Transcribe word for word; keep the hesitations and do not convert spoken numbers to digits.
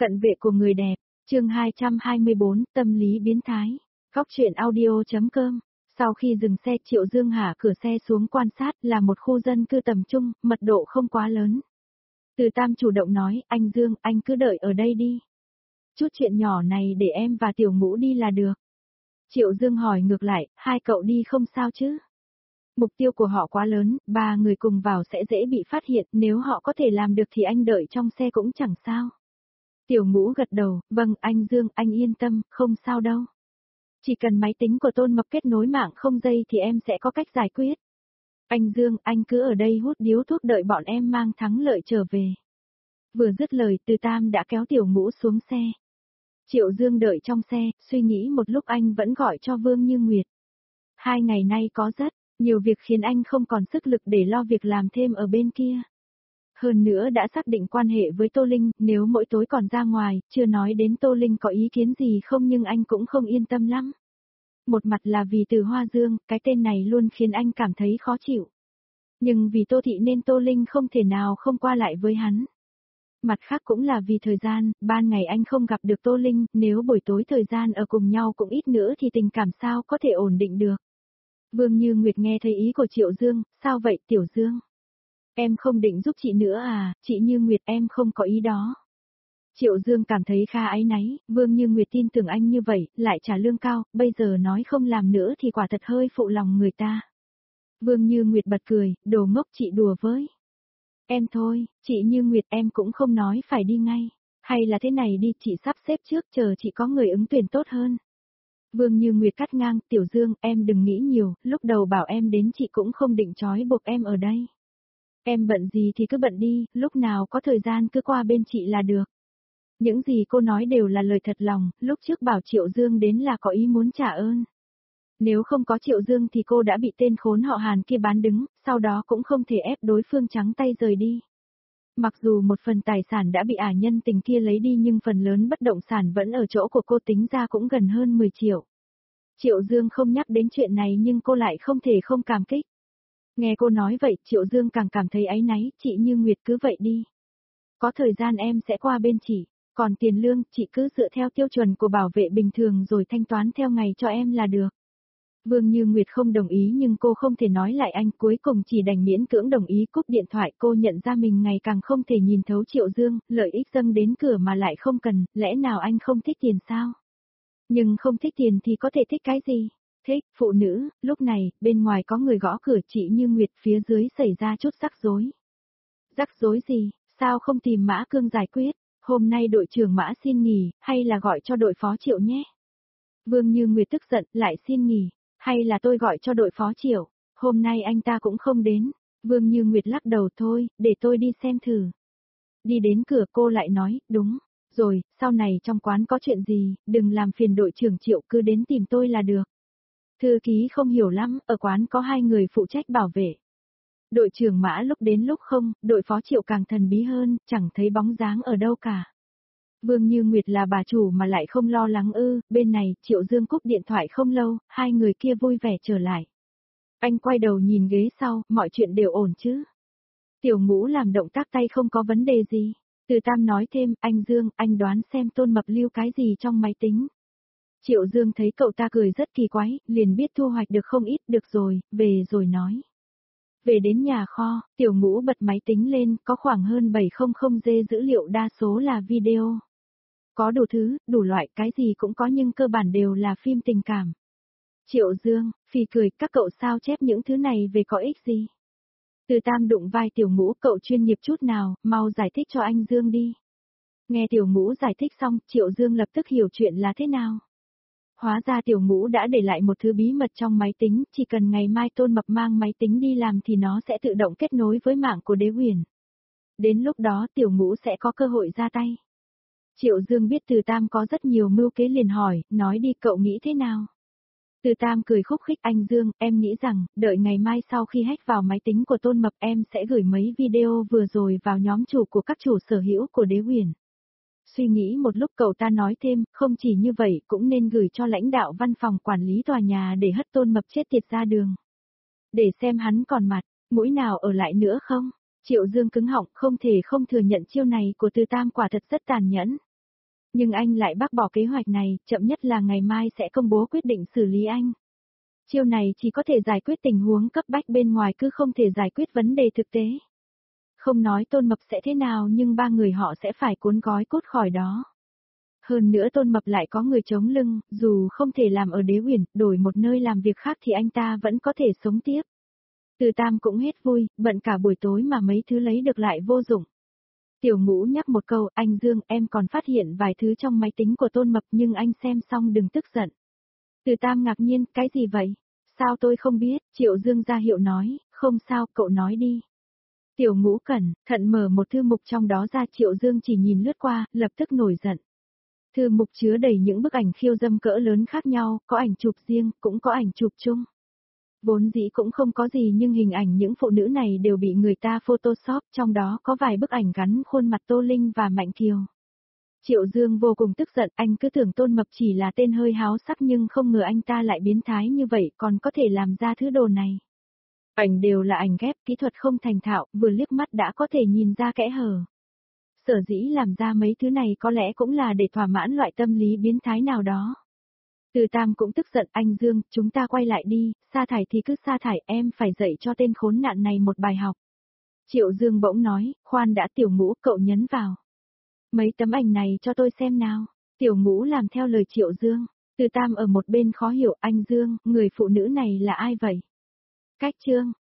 Cận vệ của người đẹp, chương hai trăm hai mươi bốn, tâm lý biến thái. Góc truyện audio.com. Sau khi dừng xe, Triệu Dương hạ cửa xe xuống quan sát, là một khu dân cư tầm trung, mật độ không quá lớn. Từ Tam chủ động nói, anh Dương, anh cứ đợi ở đây đi. Chút chuyện nhỏ này để em và Tiểu Ngũ đi là được. Triệu Dương hỏi ngược lại, hai cậu đi không sao chứ? Mục tiêu của họ quá lớn, ba người cùng vào sẽ dễ bị phát hiện, nếu họ có thể làm được thì anh đợi trong xe cũng chẳng sao. Tiểu Ngũ gật đầu, vâng anh Dương, anh yên tâm, không sao đâu. Chỉ cần máy tính của Tôn Mập kết nối mạng không dây thì em sẽ có cách giải quyết. Anh Dương, anh cứ ở đây hút điếu thuốc đợi bọn em mang thắng lợi trở về. Vừa dứt lời, Từ Tam đã kéo Tiểu Ngũ xuống xe. Triệu Dương đợi trong xe, suy nghĩ một lúc anh vẫn gọi cho Vương Như Nguyệt. Hai ngày nay có rất nhiều việc khiến anh không còn sức lực để lo việc làm thêm ở bên kia. Hơn nữa đã xác định quan hệ với Tô Linh, nếu mỗi tối còn ra ngoài, chưa nói đến Tô Linh có ý kiến gì không nhưng anh cũng không yên tâm lắm. Một mặt là vì Từ Hoa Dương, cái tên này luôn khiến anh cảm thấy khó chịu. Nhưng vì Tô Thị nên Tô Linh không thể nào không qua lại với hắn. Mặt khác cũng là vì thời gian, ban ngày anh không gặp được Tô Linh, nếu buổi tối thời gian ở cùng nhau cũng ít nữa thì tình cảm sao có thể ổn định được. Vương Như Nguyệt nghe thấy ý của Triệu Dương, sao vậy Tiểu Dương? Em không định giúp chị nữa à, chị Như Nguyệt em không có ý đó. Triệu Dương cảm thấy khá áy náy, Vương Như Nguyệt tin tưởng anh như vậy, lại trả lương cao, bây giờ nói không làm nữa thì quả thật hơi phụ lòng người ta. Vương Như Nguyệt bật cười, đồ ngốc chị đùa với. Em thôi, chị Như Nguyệt em cũng không nói phải đi ngay. Hay là thế này đi, chị sắp xếp trước chờ chị có người ứng tuyển tốt hơn. Vương Như Nguyệt cắt ngang, Tiểu Dương, em đừng nghĩ nhiều, lúc đầu bảo em đến chị cũng không định trói buộc em ở đây. Em bận gì thì cứ bận đi, lúc nào có thời gian cứ qua bên chị là được. Những gì cô nói đều là lời thật lòng, lúc trước bảo Triệu Dương đến là có ý muốn trả ơn. Nếu không có Triệu Dương thì cô đã bị tên khốn họ Hàn kia bán đứng, sau đó cũng không thể ép đối phương trắng tay rời đi. Mặc dù một phần tài sản đã bị ả nhân tình kia lấy đi nhưng phần lớn bất động sản vẫn ở chỗ của cô, tính ra cũng gần hơn mười triệu. Triệu Dương không nhắc đến chuyện này nhưng cô lại không thể không cảm kích. Nghe cô nói vậy, Triệu Dương càng cảm thấy áy náy, chị Như Nguyệt cứ vậy đi. Có thời gian em sẽ qua bên chị, còn tiền lương, chị cứ dựa theo tiêu chuẩn của bảo vệ bình thường rồi thanh toán theo ngày cho em là được. Vương Như Nguyệt không đồng ý nhưng cô không thể nói lại anh, cuối cùng chỉ đành miễn cưỡng đồng ý cúp điện thoại. Cô nhận ra mình ngày càng không thể nhìn thấu Triệu Dương, lợi ích dâng đến cửa mà lại không cần, lẽ nào anh không thích tiền sao? Nhưng không thích tiền thì có thể thích cái gì? Thích, phụ nữ, lúc này, bên ngoài có người gõ cửa, chị Như Nguyệt, phía dưới xảy ra chút rắc rối. Rắc rối gì, sao không tìm Mã Cương giải quyết? Hôm nay đội trưởng Mã xin nghỉ, hay là gọi cho đội phó Triệu nhé? Vương Như Nguyệt tức giận, lại xin nghỉ, hay là tôi gọi cho đội phó Triệu? Hôm nay anh ta cũng không đến. Vương Như Nguyệt lắc đầu, thôi, để tôi đi xem thử. Đi đến cửa cô lại nói, đúng, rồi, sau này trong quán có chuyện gì, đừng làm phiền đội trưởng Triệu, cứ đến tìm tôi là được. Thư ký không hiểu lắm, ở quán có hai người phụ trách bảo vệ. Đội trưởng Mã lúc đến lúc không, đội phó Triệu càng thần bí hơn, chẳng thấy bóng dáng ở đâu cả. Vương Như Nguyệt là bà chủ mà lại không lo lắng ư, bên này, Triệu Dương cúp điện thoại không lâu, hai người kia vui vẻ trở lại. Anh quay đầu nhìn ghế sau, mọi chuyện đều ổn chứ. Tiểu Ngũ làm động tác tay không có vấn đề gì. Từ Tam nói thêm, anh Dương, anh đoán xem Tôn Mập lưu cái gì trong máy tính. Triệu Dương thấy cậu ta cười rất kỳ quái, liền biết thu hoạch được không ít, được rồi, về rồi nói. Về đến nhà kho, Tiểu Ngũ bật máy tính lên, có khoảng hơn bảy trăm giê dữ liệu, đa số là video. Có đủ thứ, đủ loại, cái gì cũng có nhưng cơ bản đều là phim tình cảm. Triệu Dương, phì cười, các cậu sao chép những thứ này về có ích gì? Từ Tam đụng vai Tiểu Ngũ, cậu chuyên nghiệp chút nào, mau giải thích cho anh Dương đi. Nghe Tiểu Ngũ giải thích xong, Triệu Dương lập tức hiểu chuyện là thế nào. Hóa ra Tiểu Ngũ đã để lại một thứ bí mật trong máy tính, chỉ cần ngày mai Tôn Mập mang máy tính đi làm thì nó sẽ tự động kết nối với mạng của Đế Huyền. Đến lúc đó Tiểu Ngũ sẽ có cơ hội ra tay. Triệu Dương biết Từ Tam có rất nhiều mưu kế liền hỏi, nói đi cậu nghĩ thế nào? Từ Tam cười khúc khích, anh Dương, em nghĩ rằng, đợi ngày mai sau khi hack vào máy tính của Tôn Mập em sẽ gửi mấy video vừa rồi vào nhóm chủ của các chủ sở hữu của Đế Huyền. Suy nghĩ một lúc cậu ta nói thêm, không chỉ như vậy cũng nên gửi cho lãnh đạo văn phòng quản lý tòa nhà để hất Tôn Mập chết tiệt ra đường. Để xem hắn còn mặt, mũi nào ở lại nữa không? Triệu Dương cứng họng, không thể không thừa nhận chiêu này của Từ Tam quả thật rất tàn nhẫn. Nhưng anh lại bác bỏ kế hoạch này, chậm nhất là ngày mai sẽ công bố quyết định xử lý anh. Chiêu này chỉ có thể giải quyết tình huống cấp bách bên ngoài cứ không thể giải quyết vấn đề thực tế. Không nói Tôn Mập sẽ thế nào nhưng ba người họ sẽ phải cuốn gói cốt khỏi đó. Hơn nữa Tôn Mập lại có người chống lưng, dù không thể làm ở Đế Uyển, đổi một nơi làm việc khác thì anh ta vẫn có thể sống tiếp. Từ Tam cũng hết vui, bận cả buổi tối mà mấy thứ lấy được lại vô dụng. Tiểu Ngũ nhắc một câu, anh Dương, em còn phát hiện vài thứ trong máy tính của Tôn Mập nhưng anh xem xong đừng tức giận. Từ Tam ngạc nhiên, cái gì vậy? Sao tôi không biết? Triệu Dương ra hiệu nói, không sao, cậu nói đi. Tiểu Ngũ cẩn thận mở một thư mục trong đó ra, Triệu Dương chỉ nhìn lướt qua, lập tức nổi giận. Thư mục chứa đầy những bức ảnh khiêu dâm cỡ lớn khác nhau, có ảnh chụp riêng, cũng có ảnh chụp chung. Vốn dĩ cũng không có gì nhưng hình ảnh những phụ nữ này đều bị người ta photoshop, trong đó có vài bức ảnh gắn khuôn mặt Tô Linh và Mạnh Kiều. Triệu Dương vô cùng tức giận, anh cứ tưởng Tôn Mập chỉ là tên hơi háo sắc nhưng không ngờ anh ta lại biến thái như vậy còn có thể làm ra thứ đồ này. Ảnh đều là ảnh ghép, kỹ thuật không thành thạo, vừa liếc mắt đã có thể nhìn ra kẽ hở. Sở dĩ làm ra mấy thứ này có lẽ cũng là để thỏa mãn loại tâm lý biến thái nào đó. Từ Tam cũng tức giận, anh Dương, chúng ta quay lại đi, sa thải thì cứ sa thải, em phải dạy cho tên khốn nạn này một bài học. Triệu Dương bỗng nói, khoan đã, Tiểu Ngũ, cậu nhấn vào. Mấy tấm ảnh này cho tôi xem nào. Tiểu Ngũ làm theo lời Triệu Dương. Từ Tam ở một bên khó hiểu, anh Dương, người phụ nữ này là ai vậy? Cách chương.